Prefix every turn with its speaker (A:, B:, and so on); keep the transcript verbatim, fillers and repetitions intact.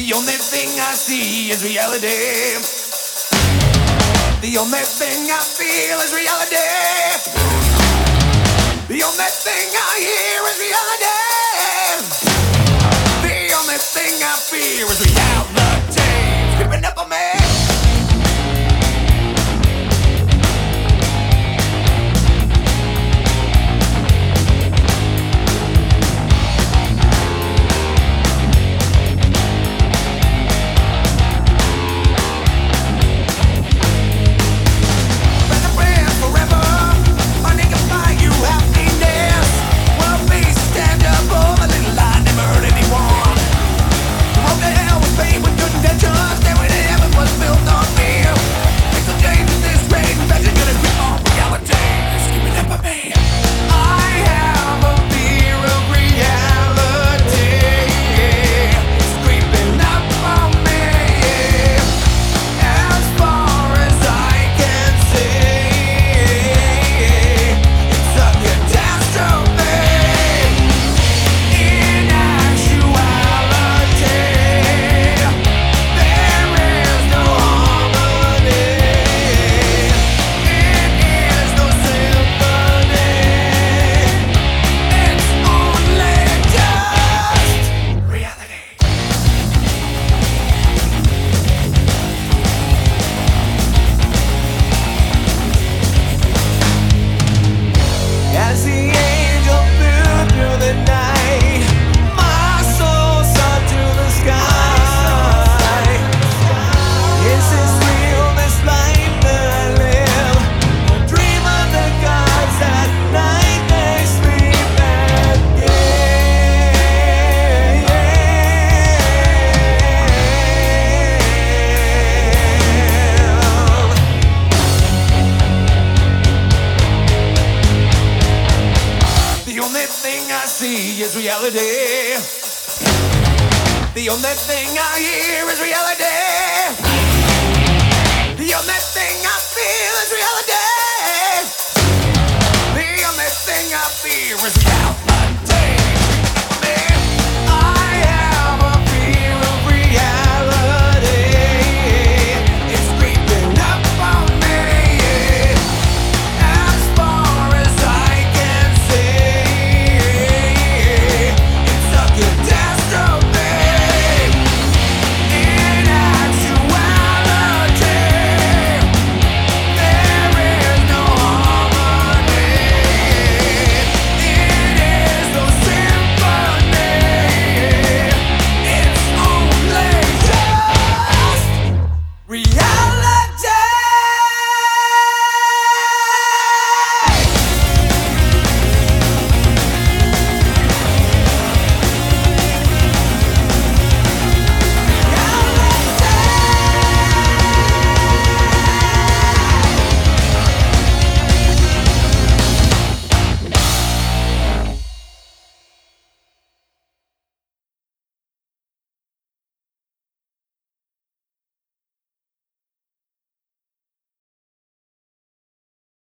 A: The only thing I see is reality. The only thing I feel is reality. The only thing I hear is reality. The only thing I fear is reality. Creeping up on me. Is reality. The only thing I hear is reality. The only thing I feel is reality. The only thing I fear is reality.